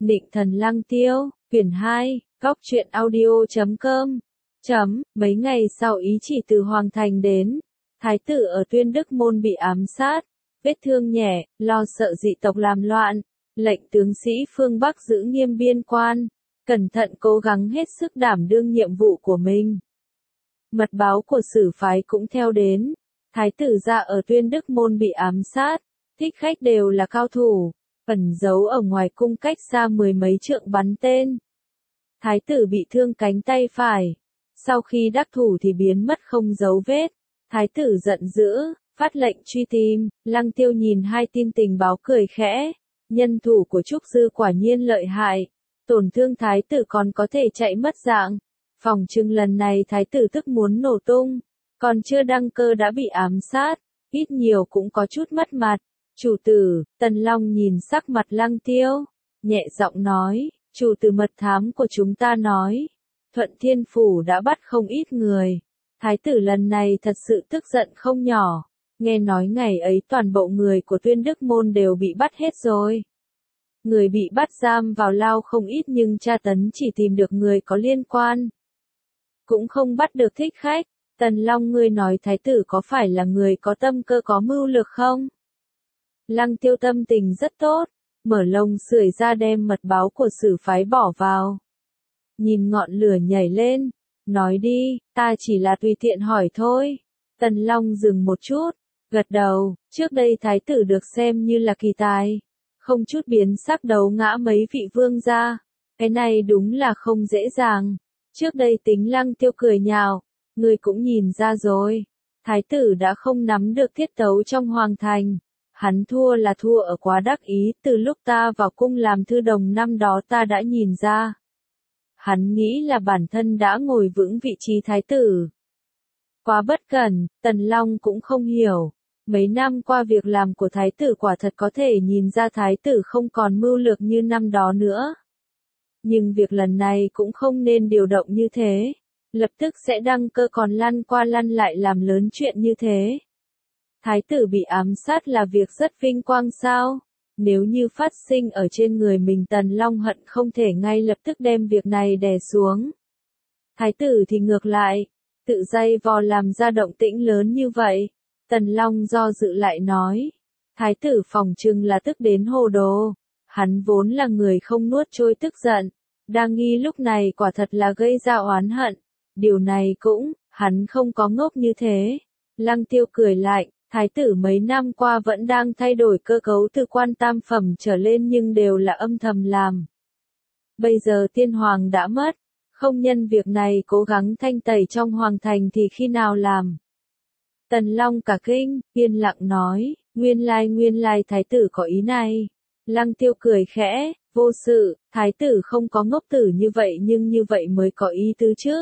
Nịnh thần Lăng Tiêu, quyển 2, góc truyện audio.com. Mấy ngày sau ý chỉ từ Hoàng Thành đến, thái tử ở Tuyên Đức Môn bị ám sát, vết thương nhẹ, lo sợ dị tộc làm loạn, lệnh tướng sĩ phương Bắc giữ nghiêm biên quan, cẩn thận cố gắng hết sức đảm đương nhiệm vụ của mình. Mật báo của Sử phái cũng theo đến, thái tử gia ở Tuyên Đức Môn bị ám sát, thích khách đều là cao thủ, ẩn giấu ở ngoài cung cách xa mười mấy trượng bắn tên. Thái tử bị thương cánh tay phải, sau khi đắc thủ thì biến mất không dấu vết. Thái tử giận dữ, phát lệnh truy tìm. Lăng Tiêu nhìn hai tin tình báo cười khẽ, nhân thủ của Trúc Dư quả nhiên lợi hại, tổn thương thái tử còn có thể chạy mất dạng. Phòng trưng lần này thái tử tức muốn nổ tung, còn chưa đăng cơ đã bị ám sát, ít nhiều cũng có chút mất mặt. Chủ tử, Tần Long nhìn sắc mặt Lăng Tiêu, nhẹ giọng nói, chủ tử mật thám của chúng ta nói, Thuận Thiên Phủ đã bắt không ít người. Thái tử lần này thật sự tức giận không nhỏ, nghe nói ngày ấy toàn bộ người của Tuyên Đức Môn đều bị bắt hết rồi. Người bị bắt giam vào lao không ít nhưng tra tấn chỉ tìm được người có liên quan, cũng không bắt được thích khách. Tần Long, ngươi nói thái tử có phải là người có tâm cơ có mưu lược không? Lăng Tiêu tâm tình rất tốt, mở lồng sưởi ra đem mật báo của Sử phái bỏ vào. Nhìn ngọn lửa nhảy lên, nói đi, ta chỉ là tùy tiện hỏi thôi. Tần Long dừng một chút, gật đầu, trước đây thái tử được xem như là kỳ tài, không chút biến sắc đấu ngã mấy vị vương gia, cái này đúng là không dễ dàng. Trước đây tính Lăng Tiêu cười nhạo, ngươi cũng nhìn ra rồi, thái tử đã không nắm được tiết tấu trong hoàng thành. Hắn thua là thua ở quá đắc ý, từ lúc ta vào cung làm thư đồng năm đó ta đã nhìn ra. Hắn nghĩ là bản thân đã ngồi vững vị trí thái tử. Quá bất cẩn, Tần Long cũng không hiểu. Mấy năm qua việc làm của thái tử quả thật có thể nhìn ra thái tử không còn mưu lược như năm đó nữa. Nhưng việc lần này cũng không nên điều động như thế. Lập tức sẽ đăng cơ còn lăn qua lăn lại làm lớn chuyện như thế. Thái tử bị ám sát là việc rất vinh quang sao? Nếu như phát sinh ở trên người mình, Tần Long hận không thể ngay lập tức đem việc này đè xuống. Thái tử thì ngược lại, tự dây vò làm ra động tĩnh lớn như vậy. Tần Long do dự lại nói, thái tử phòng trừng là tức đến hồ đồ, hắn vốn là người không nuốt trôi tức giận, đang nghi lúc này quả thật là gây ra oán hận. Điều này cũng, hắn không có ngốc như thế. Lăng Tiêu cười lạnh. Thái tử mấy năm qua vẫn đang thay đổi cơ cấu từ quan tam phẩm trở lên nhưng đều là âm thầm làm. Bây giờ tiên hoàng đã mất, không nhân việc này cố gắng thanh tẩy trong hoàng thành thì khi nào làm. Tần Long cả kinh, yên lặng nói, nguyên lai thái tử có ý này. Lăng Tiêu cười khẽ, vô sự, thái tử không có ngốc tử như vậy nhưng như vậy mới có ý tứ chứ.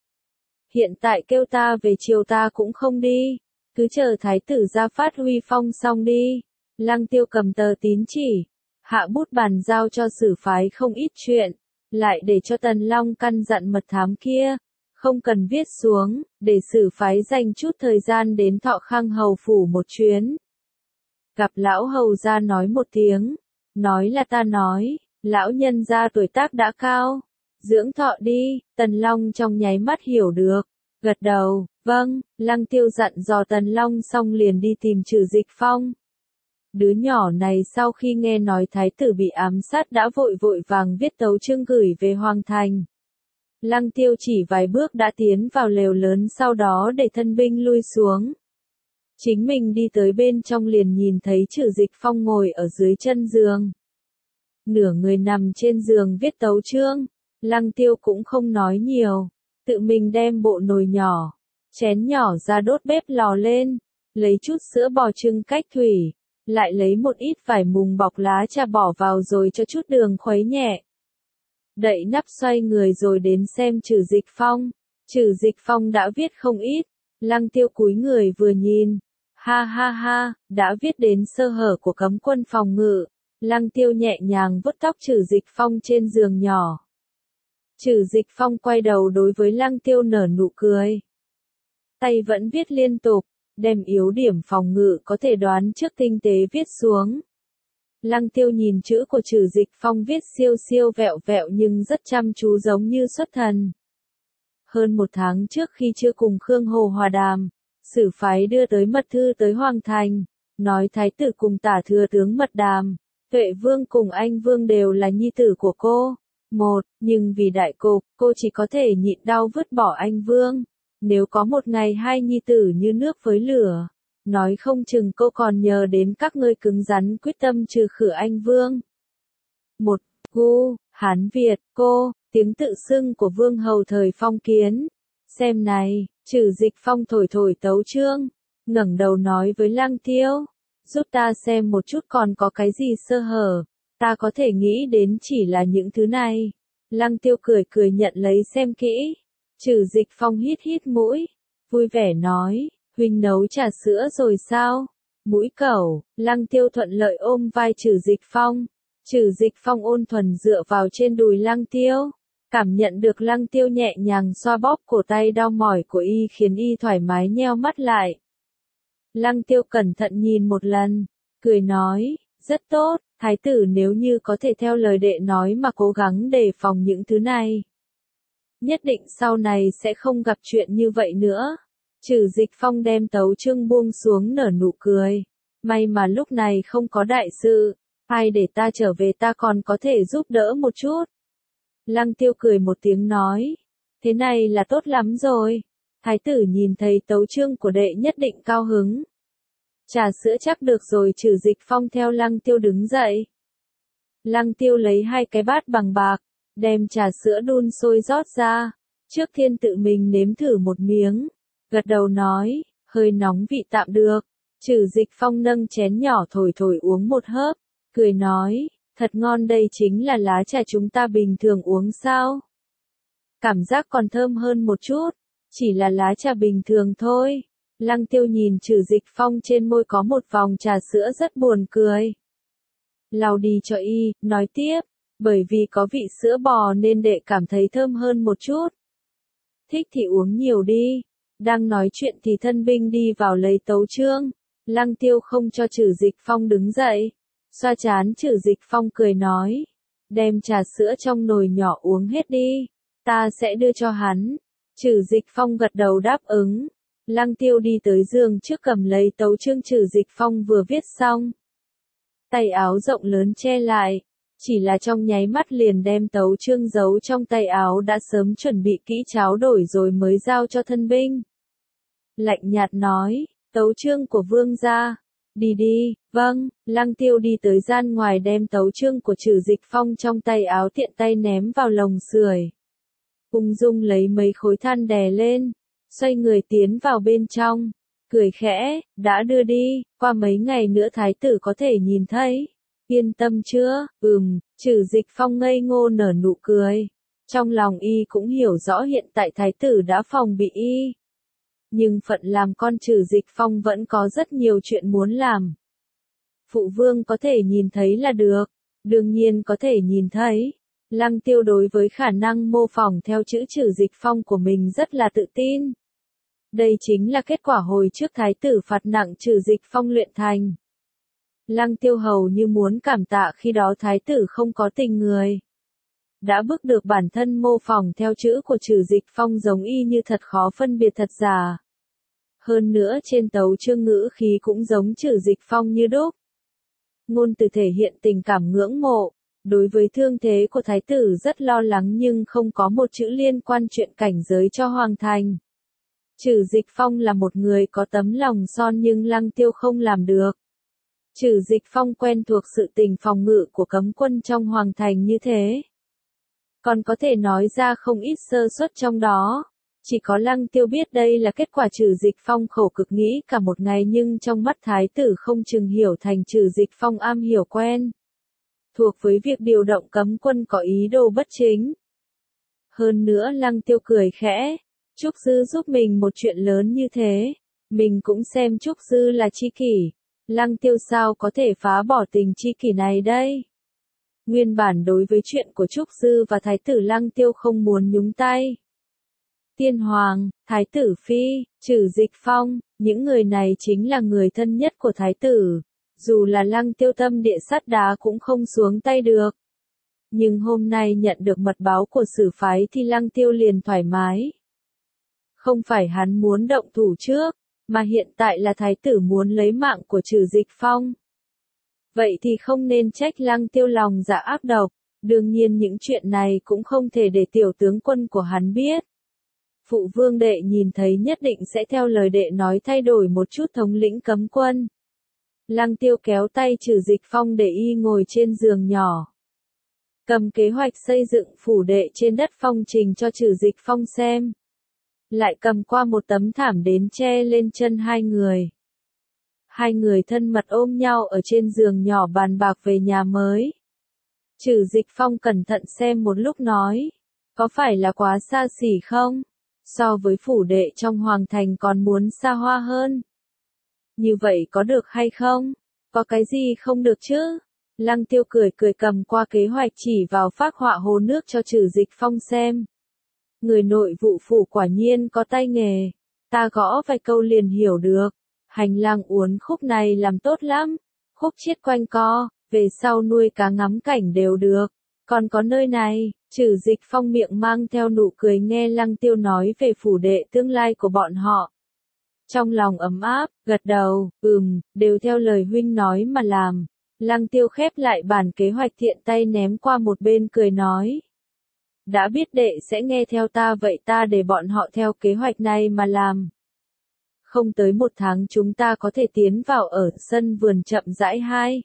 Hiện tại kêu ta về chiều ta cũng không đi. Cứ chờ thái tử ra phát huy phong xong đi. Lăng Tiêu cầm tờ tín chỉ, hạ bút bàn giao cho Sử phái không ít chuyện, lại để cho Tần Long căn dặn mật thám kia, không cần viết xuống, để Sử phái dành chút thời gian đến Thọ Khang hầu phủ một chuyến. Gặp lão hầu gia nói một tiếng, nói là ta nói, lão nhân gia tuổi tác đã cao, dưỡng thọ đi. Tần Long trong nháy mắt hiểu được, gật đầu. Vâng, Lăng Tiêu dặn dò Tần Long xong liền đi tìm Trừ Dịch Phong. Đứa nhỏ này sau khi nghe nói thái tử bị ám sát đã vội vàng viết tấu chương gửi về Hoàng Thành. Lăng Tiêu chỉ vài bước đã tiến vào lều lớn, sau đó để thân binh lui xuống. Chính mình đi tới bên trong liền nhìn thấy Trừ Dịch Phong ngồi ở dưới chân giường. Nửa người nằm trên giường viết tấu chương, Lăng Tiêu cũng không nói nhiều, tự mình đem bộ nồi nhỏ, chén nhỏ ra đốt bếp lò lên, lấy chút sữa bò trưng cách thủy, lại lấy một ít vải mùng bọc lá trà bỏ vào rồi cho chút đường khuấy nhẹ. Đậy nắp xoay người rồi đến xem Trừ Dịch Phong. Trừ Dịch Phong đã viết không ít, Lăng Tiêu cúi người vừa nhìn, ha ha ha, đã viết đến sơ hở của cấm quân phòng ngự. Lăng Tiêu nhẹ nhàng vuốt tóc Trừ Dịch Phong trên giường nhỏ. Trừ Dịch Phong quay đầu đối với Lăng Tiêu nở nụ cười. Tay vẫn viết liên tục, đem yếu điểm phòng ngự có thể đoán trước tinh tế viết xuống. Lăng Tiêu nhìn chữ của Trừ Dịch Phong viết siêu siêu vẹo vẹo nhưng rất chăm chú giống như xuất thần. Hơn 1 tháng trước khi chưa cùng Khương Hồ hòa đàm, Sử phái đưa tới mật thư tới Hoàng Thành, nói thái tử cùng Tả thừa tướng mật đàm, Tuệ Vương cùng Anh Vương đều là nhi tử của cô. Nhưng vì đại cục, cô chỉ có thể nhịn đau vứt bỏ Anh Vương. Nếu có một ngày hai nhi tử như nước với lửa, nói không chừng cô còn nhờ đến các ngươi cứng rắn quyết tâm trừ khử Anh Vương. Hán Việt, cô, tiếng tự xưng của Vương hầu thời phong kiến. Xem này, Trừ Dịch Phong thổi thổi tấu chương, ngẩng đầu nói với Lăng Tiêu, giúp ta xem một chút còn có cái gì sơ hở, ta có thể nghĩ đến chỉ là những thứ này. Lăng Tiêu cười cười nhận lấy xem kỹ. Trừ Dịch Phong hít hít mũi, vui vẻ nói, huynh nấu trà sữa rồi sao? Mũi cẩu, Lăng Tiêu thuận lợi ôm vai Trừ Dịch Phong. Trừ Dịch Phong ôn thuần dựa vào trên đùi Lăng Tiêu, cảm nhận được Lăng Tiêu nhẹ nhàng xoa bóp cổ tay đau mỏi của y khiến y thoải mái nheo mắt lại. Lăng Tiêu cẩn thận nhìn một lần, cười nói, rất tốt, thái tử nếu như có thể theo lời đệ nói mà cố gắng đề phòng những thứ này, nhất định sau này sẽ không gặp chuyện như vậy nữa. Trừ Dịch Phong đem tấu chương buông xuống nở nụ cười, may mà lúc này không có đại sự, hay để ta trở về ta còn có thể giúp đỡ một chút. Lăng Tiêu cười một tiếng nói, thế này là tốt lắm rồi, thái tử nhìn thấy tấu chương của đệ nhất định cao hứng. Trà sữa chắc được rồi. Trừ Dịch Phong theo Lăng Tiêu đứng dậy. Lăng Tiêu lấy 2 cái bát bằng bạc, đem trà sữa đun sôi rót ra, trước tiên tự mình nếm thử một miếng, gật đầu nói, hơi nóng vị tạm được. Trừ Dịch Phong nâng chén nhỏ thổi thổi uống một hớp, cười nói, thật ngon, đây chính là lá trà chúng ta bình thường uống sao? Cảm giác còn thơm hơn một chút, chỉ là lá trà bình thường thôi. Lăng Tiêu nhìn Trừ Dịch Phong trên môi có một vòng trà sữa rất buồn cười. Lau đi cho y, nói tiếp, bởi vì có vị sữa bò nên đệ cảm thấy thơm hơn một chút. Thích thì uống nhiều đi. Đang nói chuyện thì thân binh đi vào lấy tấu chương. Lăng Tiêu không cho Trừ Dịch Phong đứng dậy, xoa trán Trừ Dịch Phong cười nói, đem trà sữa trong nồi nhỏ uống hết đi, ta sẽ đưa cho hắn. Trừ Dịch Phong gật đầu đáp ứng. Lăng Tiêu đi tới giường trước cầm lấy tấu chương Trừ Dịch Phong vừa viết xong. Tay áo rộng lớn che lại, chỉ là trong nháy mắt liền đem tấu chương giấu trong tay áo đã sớm chuẩn bị kỹ tráo đổi rồi mới giao cho thân binh. Lạnh nhạt nói, tấu chương của vương gia, đi đi. Vâng. Lăng Tiêu đi tới gian ngoài đem tấu chương của Trừ Dịch Phong trong tay áo tiện tay ném vào lồng sưởi. Ung dung lấy mấy khối than đè lên, xoay người tiến vào bên trong, cười khẽ, đã đưa đi, qua mấy ngày nữa thái tử có thể nhìn thấy. Yên tâm chưa? Trừ Dịch Phong ngây ngô nở nụ cười. Trong lòng y cũng hiểu rõ hiện tại thái tử đã phòng bị y. Nhưng phận làm con Trừ Dịch Phong vẫn có rất nhiều chuyện muốn làm. Phụ vương có thể nhìn thấy là được, đương nhiên có thể nhìn thấy. Lăng Tiêu đối với khả năng mô phỏng theo chữ Trừ Dịch Phong của mình rất là tự tin. Đây chính là kết quả hồi trước thái tử phạt nặng Trừ Dịch Phong luyện thành. Lăng Tiêu hầu như muốn cảm tạ khi đó thái tử không có tình người. Đã bức được bản thân mô phỏng theo chữ của Trừ Dịch Phong giống y như thật khó phân biệt thật giả. Hơn nữa trên tấu chương ngữ khí cũng giống Trừ Dịch Phong như đúc. Ngôn từ thể hiện tình cảm ngưỡng mộ, đối với thương thế của thái tử rất lo lắng nhưng không có một chữ liên quan chuyện cảnh giới cho Hoàng Thành. Trừ Dịch Phong là một người có tấm lòng son nhưng Lăng Tiêu không làm được. Trừ Dịch Phong quen thuộc sự tình phòng ngự của cấm quân trong Hoàng Thành như thế, còn có thể nói ra không ít sơ suất trong đó. Chỉ có Lăng Tiêu biết đây là kết quả Trừ Dịch Phong khổ cực nghĩ cả một ngày nhưng trong mắt thái tử không chừng hiểu thành Trừ Dịch Phong am hiểu quen thuộc với việc điều động cấm quân có ý đồ bất chính. Hơn nữa Lăng Tiêu cười khẽ, Trúc Dư giúp mình một chuyện lớn như thế, mình cũng xem Trúc Dư là tri kỷ, Lăng Tiêu sao có thể phá bỏ tình tri kỷ này đây. Nguyên bản đối với chuyện của Trúc Dư và thái tử Lăng Tiêu không muốn nhúng tay. Tiên Hoàng, Thái tử Phi, Trừ Dịch Phong, những người này chính là người thân nhất của thái tử. dù là Lăng Tiêu tâm địa sắt đá cũng không xuống tay được. Nhưng hôm nay nhận được mật báo của Sử phái thì Lăng Tiêu liền thoải mái. Không phải hắn muốn động thủ trước, mà hiện tại là thái tử muốn lấy mạng của Trừ Dịch Phong. Vậy thì không nên trách Lăng Tiêu lòng dạ ác độc, đương nhiên những chuyện này cũng không thể để tiểu tướng quân của hắn biết. Phụ vương đệ nhìn thấy nhất định sẽ theo lời đệ nói thay đổi một chút thống lĩnh cấm quân. Lăng Tiêu kéo tay Trừ Dịch Phong để y ngồi trên giường nhỏ. Cầm kế hoạch xây dựng phủ đệ trên đất phong trình cho Trừ Dịch Phong xem. Lại cầm qua một tấm thảm đến che lên chân hai người. Hai người thân mật ôm nhau ở trên giường nhỏ bàn bạc về nhà mới. Trừ Dịch Phong cẩn thận xem một lúc nói, có phải là quá xa xỉ không? So với phủ đệ trong hoàng thành còn muốn xa hoa hơn. Như vậy có được hay không? Có cái gì không được chứ? Lăng Tiêu cười cười cầm qua kế hoạch chỉ vào phác họa hồ nước cho Trừ Dịch Phong xem. Người nội vụ phủ quả nhiên có tay nghề. Ta gõ vài câu liền hiểu được. Hành lang uốn khúc này làm tốt lắm. Khúc chiết quanh co, về sau nuôi cá ngắm cảnh đều được. Còn có nơi này, Trừ Dịch Phong miệng mang theo nụ cười nghe Lăng Tiêu nói về phủ đệ tương lai của bọn họ. Trong lòng ấm áp, gật đầu, đều theo lời huynh nói mà làm. Lăng Tiêu khép lại bản kế hoạch thiện tay ném qua một bên cười nói. Đã biết đệ sẽ nghe theo ta vậy ta để bọn họ theo kế hoạch này mà làm. Không tới 1 tháng chúng ta có thể tiến vào ở sân vườn chậm rãi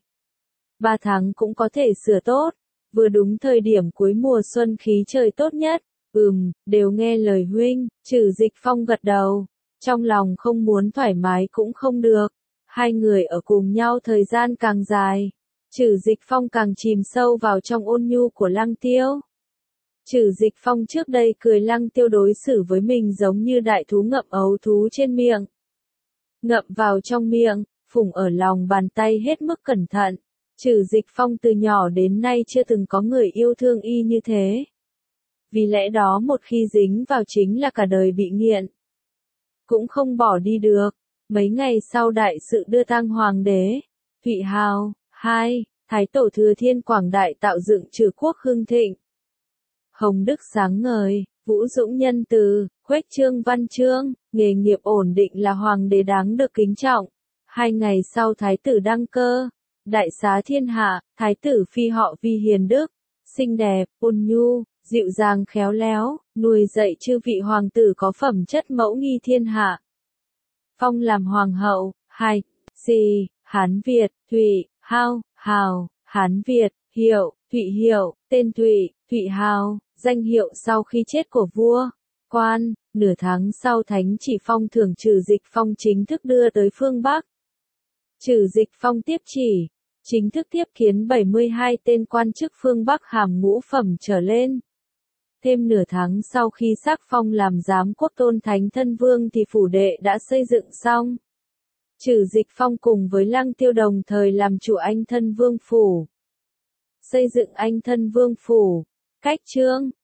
2-3 tháng cũng có thể sửa tốt. Vừa đúng thời điểm cuối mùa xuân khí trời tốt nhất. Đều nghe lời huynh. Trừ Dịch Phong gật đầu. Trong lòng không muốn thoải mái cũng không được. Hai người ở cùng nhau thời gian càng dài. Trừ Dịch Phong càng chìm sâu vào trong ôn nhu của Lăng Tiêu. Trừ Dịch Phong trước đây cười Lăng Tiêu đối xử với mình giống như đại thú ngậm ấu thú trên miệng. Ngậm vào trong miệng, phủng ở lòng bàn tay hết mức cẩn thận. Trừ Dịch Phong từ nhỏ đến nay chưa từng có người yêu thương y như thế. Vì lẽ đó một khi dính vào chính là cả đời bị nghiện. Cũng không bỏ đi được. Mấy ngày sau đại sự đưa tang hoàng đế, Thụy Hào, Thái tổ Thừa Thiên quảng đại tạo dựng Trừ quốc hưng thịnh. Hồng đức sáng ngời, vũ dũng nhân từ, khuếch trương văn chương, nghề nghiệp ổn định là hoàng đế đáng được kính trọng. 2 ngày sau thái tử đăng cơ, đại xá thiên hạ, thái tử phi họ Vi hiền đức, xinh đẹp, ôn nhu, dịu dàng khéo léo, nuôi dạy chư vị hoàng tử có phẩm chất mẫu nghi thiên hạ. Phong làm hoàng hậu. Hán Việt, Thụy, Hào, Hán Việt, hiệu, Thụy hiệu, tên Thụy, Thụy Hào, danh hiệu sau khi chết của vua. Quan, nửa tháng sau thánh chỉ phong thưởng Trừ Dịch Phong chính thức đưa tới phương Bắc. Trừ Dịch Phong tiếp chỉ, chính thức tiếp kiến 72 tên quan chức phương Bắc hàm ngũ phẩm trở lên. Thêm nửa tháng sau khi xác phong làm giám quốc tôn thánh thân vương thì phủ đệ đã xây dựng xong. Trừ Dịch Phong cùng với Lăng Tiêu đồng thời làm chủ Anh thân vương phủ. Xây dựng Anh thân vương phủ, cách trương,